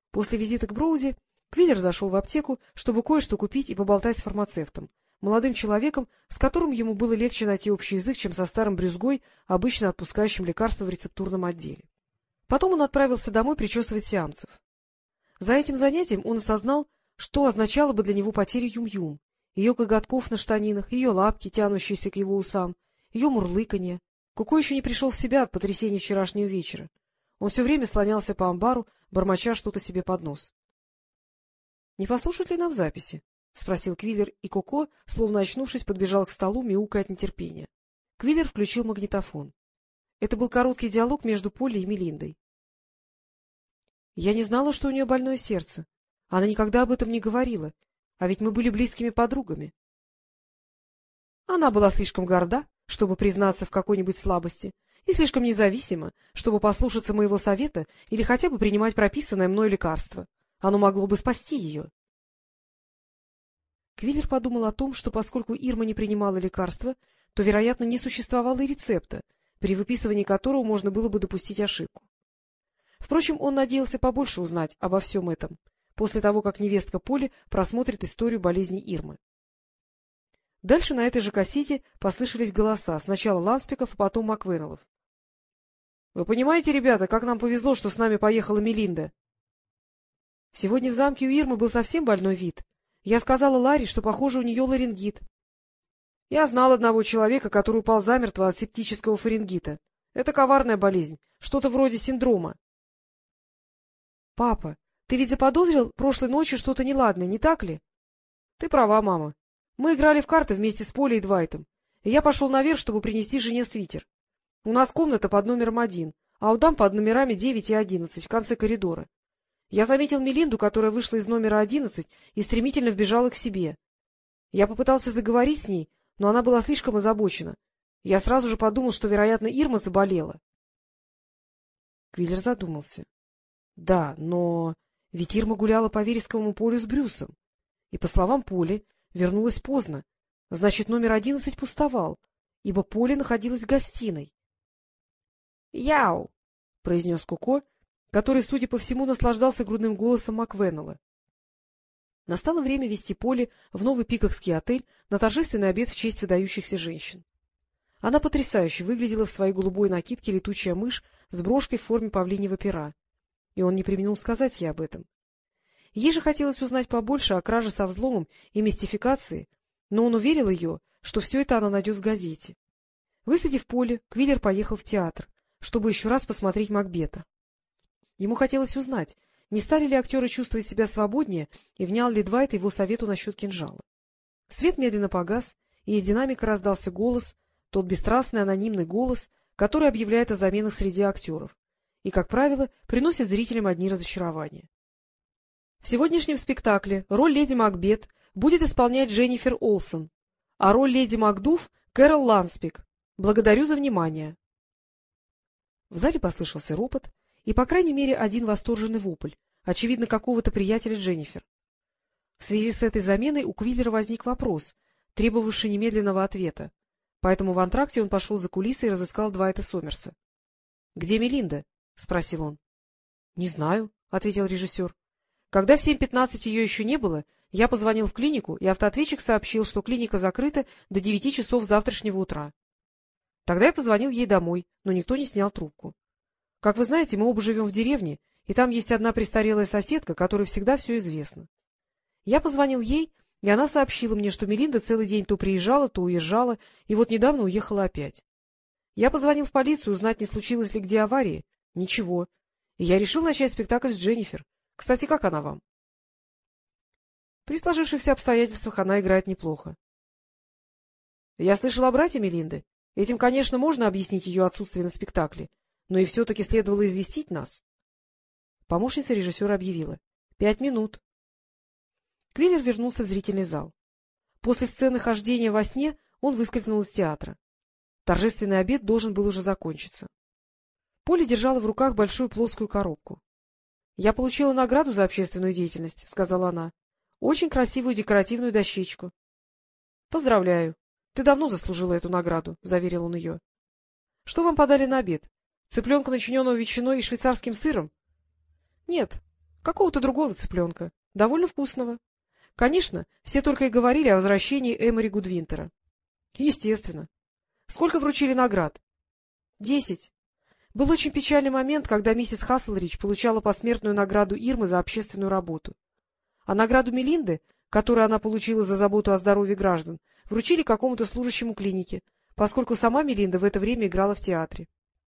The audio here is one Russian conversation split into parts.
После визита к Броуди Квиллер зашел в аптеку, чтобы кое-что купить и поболтать с фармацевтом, молодым человеком, с которым ему было легче найти общий язык, чем со старым брюзгой, обычно отпускающим лекарства в рецептурном отделе. Потом он отправился домой причесывать сиамцев. За этим занятием он осознал, что означало бы для него потеря Юм-Юм, ее коготков на штанинах, ее лапки, тянущиеся к его усам, ее мурлыканье. Коко еще не пришел в себя от потрясения вчерашнего вечера. Он все время слонялся по амбару, бормоча что-то себе под нос. — Не послушать ли нам записи? — спросил Квиллер, и Коко, словно очнувшись, подбежал к столу, мяукая от нетерпения. Квиллер включил магнитофон. Это был короткий диалог между Полли и Мелиндой. — Я не знала, что у нее больное сердце. Она никогда об этом не говорила, а ведь мы были близкими подругами. Она была слишком горда, чтобы признаться в какой-нибудь слабости, и слишком независима, чтобы послушаться моего совета или хотя бы принимать прописанное мной лекарство. Оно могло бы спасти ее. Квиллер подумал о том, что поскольку Ирма не принимала лекарства, то, вероятно, не существовало и рецепта, при выписывании которого можно было бы допустить ошибку. Впрочем, он надеялся побольше узнать обо всем этом, после того, как невестка Полли просмотрит историю болезни Ирмы. Дальше на этой же кассете послышались голоса, сначала Ланспиков, а потом Маквеннеллов. — Вы понимаете, ребята, как нам повезло, что с нами поехала Мелинда? Сегодня в замке у Ирмы был совсем больной вид. Я сказала Ларри, что, похоже, у нее ларингит. Я знал одного человека, который упал замертво от септического фарингита. Это коварная болезнь, что-то вроде синдрома. — Папа, ты ведь заподозрил прошлой ночью что-то неладное, не так ли? — Ты права, мама. Мы играли в карты вместе с Полей и Двайтом, и я пошел наверх, чтобы принести жене свитер. У нас комната под номером 1, а у дам под номерами 9 и 11 в конце коридора. Я заметил Мелинду, которая вышла из номера 11 и стремительно вбежала к себе. Я попытался заговорить с ней, но она была слишком озабочена. Я сразу же подумал, что, вероятно, Ирма заболела. Квиллер задумался. Да, но ведь Ирма гуляла по вересковому полю с Брюсом. И, по словам Поли, вернулась поздно. Значит, номер 11 пустовал, ибо Поли находилась в гостиной. — Яу! — произнес Коко, который, судя по всему, наслаждался грудным голосом Маквеннелла. Настало время вести Полли в новый пикокский отель на торжественный обед в честь выдающихся женщин. Она потрясающе выглядела в своей голубой накидке летучая мышь с брошкой в форме павлиньего пера, и он не преминул сказать ей об этом. Ей же хотелось узнать побольше о краже со взломом и мистификации, но он уверил ее, что все это она найдет в газете. Высадив Полли, Квиллер поехал в театр, чтобы еще раз посмотреть Макбета. Ему хотелось узнать, не стали ли актеры чувствовать себя свободнее и внял ли Двайт его совету насчет кинжала. Свет медленно погас, и из динамика раздался голос, тот бесстрастный анонимный голос, который объявляет о заменах среди актеров и, как правило, приносит зрителям одни разочарования. В сегодняшнем спектакле роль леди Макбет будет исполнять Дженнифер Олсен, а роль леди Макдуфф — Кэрол Ланспик. Благодарю за внимание. В зале послышался ропот и, по крайней мере, один восторженный вопль, очевидно, какого-то приятеля Дженнифер. В связи с этой заменой у Квиллера возник вопрос, требовавший немедленного ответа, поэтому в антракте он пошел за кулисы и разыскал Двайта Сомерса. — Где Мелинда? — спросил он. — Не знаю, — ответил режиссер. Когда в 7:15 ее еще не было, я позвонил в клинику, и автоответчик сообщил, что клиника закрыта до 9 часов завтрашнего утра. Тогда я позвонил ей домой, но никто не снял трубку. Как вы знаете, мы оба живем в деревне, и там есть одна престарелая соседка, которой всегда все известно. Я позвонил ей, и она сообщила мне, что Мелинда целый день то приезжала, то уезжала, и вот недавно уехала опять. Я позвонил в полицию узнать, не случилось ли где аварии. Ничего. И я решил начать спектакль с Дженнифер. Кстати, как она вам? При сложившихся обстоятельствах она играет неплохо. Я слышал о брате Мелинды. Этим, конечно, можно объяснить ее отсутствие на спектакле, но и все-таки следовало известить нас. Помощница режиссера объявила. 5 минут. Квиллер вернулся в зрительный зал. После сцены хождения во сне он выскользнул из театра. Торжественный обед должен был уже закончиться. Полли держала в руках большую плоскую коробку. — Я получила награду за общественную деятельность, — сказала она. — Очень красивую декоративную дощечку. — Поздравляю. Ты давно заслужила эту награду, — заверил он ее. — Что вам подали на обед? Цыпленка, начиненного ветчиной и швейцарским сыром? — Нет. — Какого-то другого цыпленка. Довольно вкусного. Конечно, все только и говорили о возвращении Эмори Гудвинтера. — Естественно. Сколько вручили наград? — 10. Был очень печальный момент, когда миссис Хасселридж получала посмертную награду Ирмы за общественную работу. А награду Мелинды, которую она получила за заботу о здоровье граждан, вручили какому-то служащему клиники, поскольку сама Мелинда в это время играла в театре.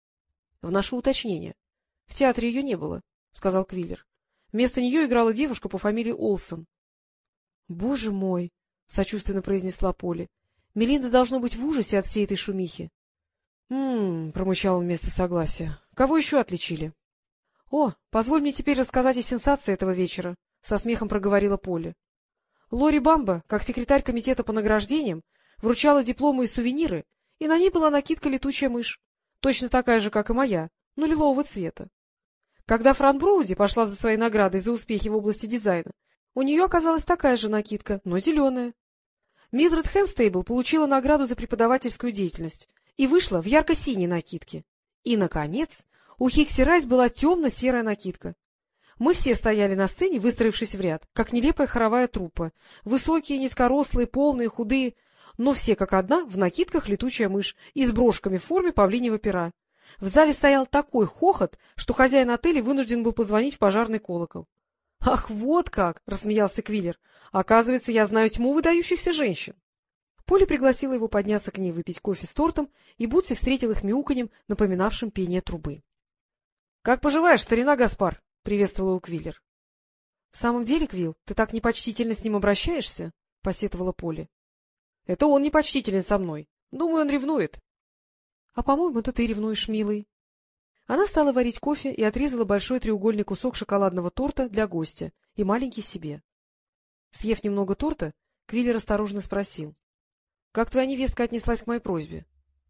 — Вношу уточнение. — В театре ее не было, — сказал Квиллер. Вместо нее играла девушка по фамилии Олсон. — Боже мой! — сочувственно произнесла Полли. — Мелинда должно быть в ужасе от всей этой шумихи. — промычал он вместо согласия. — Кого еще отличили? — О, позволь мне теперь рассказать о сенсации этого вечера, — со смехом проговорила Полли. Лори Бамба, как секретарь комитета по награждениям, вручала дипломы и сувениры, и на ней была накидка «Летучая мышь», точно такая же, как и моя, но лилового цвета. Когда Фран Броуди пошла за своей наградой за успехи в области дизайна, у нее оказалась такая же накидка, но зеленая. Милдред Хэнстейбл получила награду за преподавательскую деятельность и вышла в ярко-синей накидке. И, наконец, у Хикси Райс была темно-серая накидка. Мы все стояли на сцене, выстроившись в ряд, как нелепая хоровая труппа. Высокие, низкорослые, полные, худые, но все как одна в накидках «Летучая мышь» и с брошками в форме павлиньего пера. В зале стоял такой хохот, что хозяин отеля вынужден был позвонить в пожарный колокол. — Ах, вот как! — рассмеялся Квиллер. — Оказывается, я знаю тьму выдающихся женщин. Поля пригласила его подняться к ней выпить кофе с тортом, и Бутси встретил их мяуканьем, напоминавшим пение трубы. — Как поживаешь, старина Гаспар? — приветствовал его Квиллер. — В самом деле, Квилл, ты так непочтительно с ним обращаешься? — посетовала Поля. — Это он непочтителен со мной. Думаю, он ревнует. — А, по-моему, это ты ревнуешь, милый. Она стала варить кофе и отрезала большой треугольный кусок шоколадного торта для гостя и маленький себе. Съев немного торта, Квиллер осторожно спросил: — Как твоя невестка отнеслась к моей просьбе?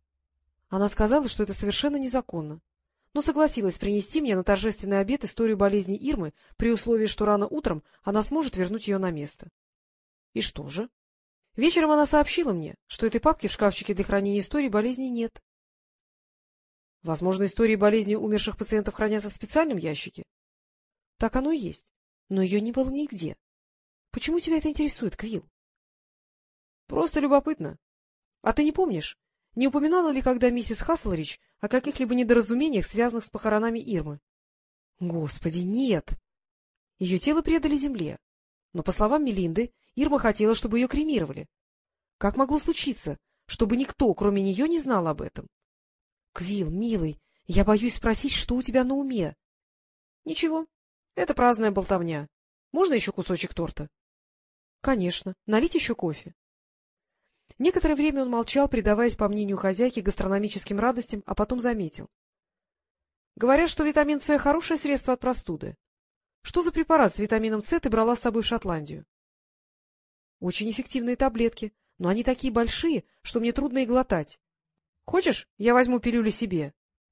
Она сказала, что это совершенно незаконно, но согласилась принести мне на торжественный обед историю болезни Ирмы при условии, что рано утром она сможет вернуть ее на место. — И что же? Вечером она сообщила мне, что этой папки в шкафчике для хранения историй болезней нет. Возможно, истории болезни умерших пациентов хранятся в специальном ящике? Так оно и есть, но ее не было нигде. Почему тебя это интересует, Квилл? Просто любопытно. А ты не помнишь, не упоминала ли когда миссис Хасселридж о каких-либо недоразумениях, связанных с похоронами Ирмы? Господи, нет! Ее тело предали земле, но, по словам Мелинды, Ирма хотела, чтобы ее кремировали. Как могло случиться, чтобы никто, кроме нее, не знал об этом? Квилл, милый, я боюсь спросить, что у тебя на уме. — Ничего, это праздная болтовня. Можно еще кусочек торта? — Конечно. Налить еще кофе. Некоторое время он молчал, предаваясь, по мнению хозяйки, гастрономическим радостям, а потом заметил. — Говорят, что витамин С — хорошее средство от простуды. Что за препарат с витамином С ты брала с собой в Шотландию? — Очень эффективные таблетки, но они такие большие, что мне трудно их глотать. Хочешь, я возьму пилюли себе?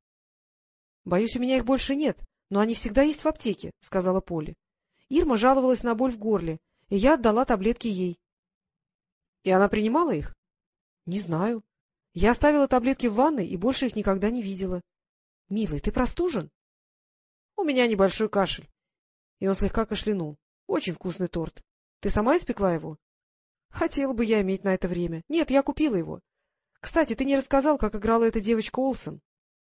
— Боюсь, у меня их больше нет, но они всегда есть в аптеке, — сказала Полли. Ирма жаловалась на боль в горле, и я отдала таблетки ей. — И она принимала их? — Не знаю. Я оставила таблетки в ванной и больше их никогда не видела. — Милый, ты простужен? — У меня небольшой кашель. И он слегка кашлянул. Очень вкусный торт. Ты сама испекла его? — Хотела бы я иметь на это время. Нет, я купила его. Кстати, ты не рассказал, как играла эта девочка Олсон.